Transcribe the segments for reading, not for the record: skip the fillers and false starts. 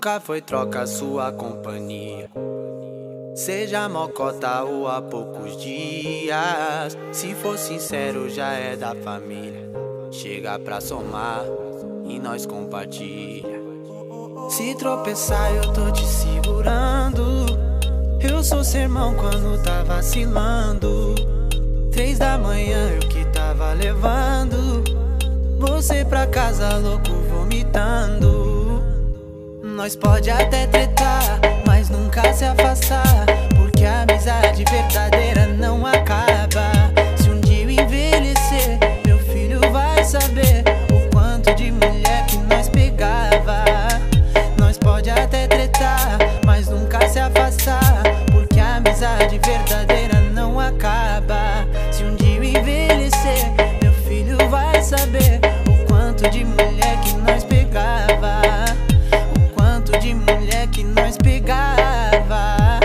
Nunca foi troca sua companhia, seja mocota ou há poucos dias. Se for sincero, já é da família. Chega pra somar e nós compartilha. Se tropeçar eu tô te segurando. Eu sou sermão quando tá vacilando. 3 da manhã eu que tava levando você pra casa louco vomitando. Nós pode até tretar, mas nunca se afastar, porque a amizade verdadeira não acaba. Se um dia eu envelhecer, meu filho vai saber o quanto de mulher que nós pegava. Nós pode até tretar, mas nunca se afastar, porque a amizade verdadeira não acaba. Se um dia eu envelhecer, meu filho vai saber o quanto de mulher que nós pegava. O quanto de mulher que nós pegava.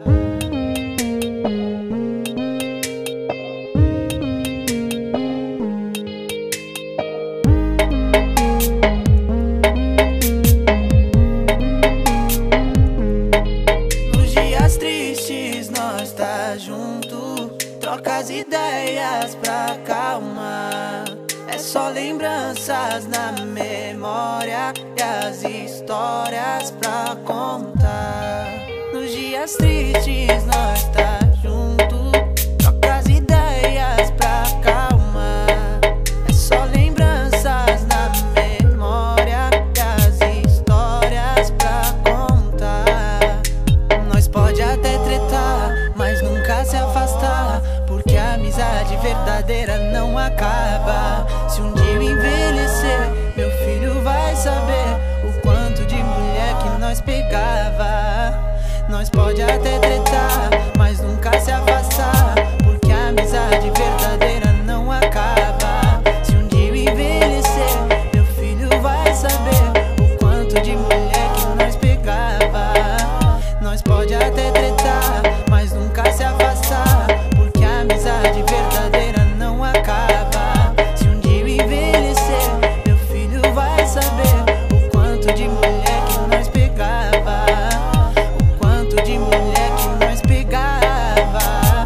Nos dias tristes nós tá junto, troca as ideias pra acalmar. É só lembranças na memória e as histórias pra contar. Nos dias tristes nós tá junto, troca as ideias pra acalmar. É só lembranças na memória e as histórias pra contar. Nós pode até tretar, mas nunca se afastar, porque a amizade verdadeira não acaba. Se um dia eu envelhecer, meu filho vai saber o quanto de mulher que nós pegava. Nós pode até tretar, mas nunca se afastar, porque a amizade verdadeira não acaba. Se um dia eu envelhecer, meu filho vai saber o quanto de mulher que nós pegava. Nós pode até tretar, mas nunca se afastar, porque a amizade verdadeira não acaba. Se um dia eu envelhecer, meu filho vai saber o quanto de mulher que nós pegava. O quanto de mulher que nós pegava.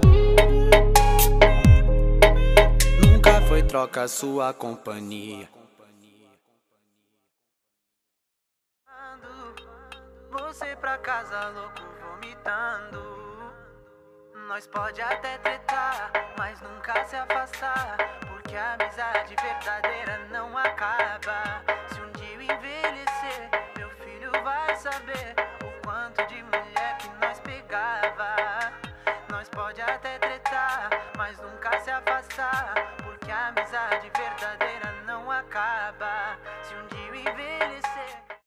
Nunca foi troca sua companhia. Você pra casa louco vomitando. Nós pode até tretar, mas nunca se afastar, porque a amizade verdadeira não acaba. Se um dia eu envelhecer, meu filho vai saber o quanto de mulher que nós pegava. Nós pode até tretar, mas nunca se afastar, porque a amizade verdadeira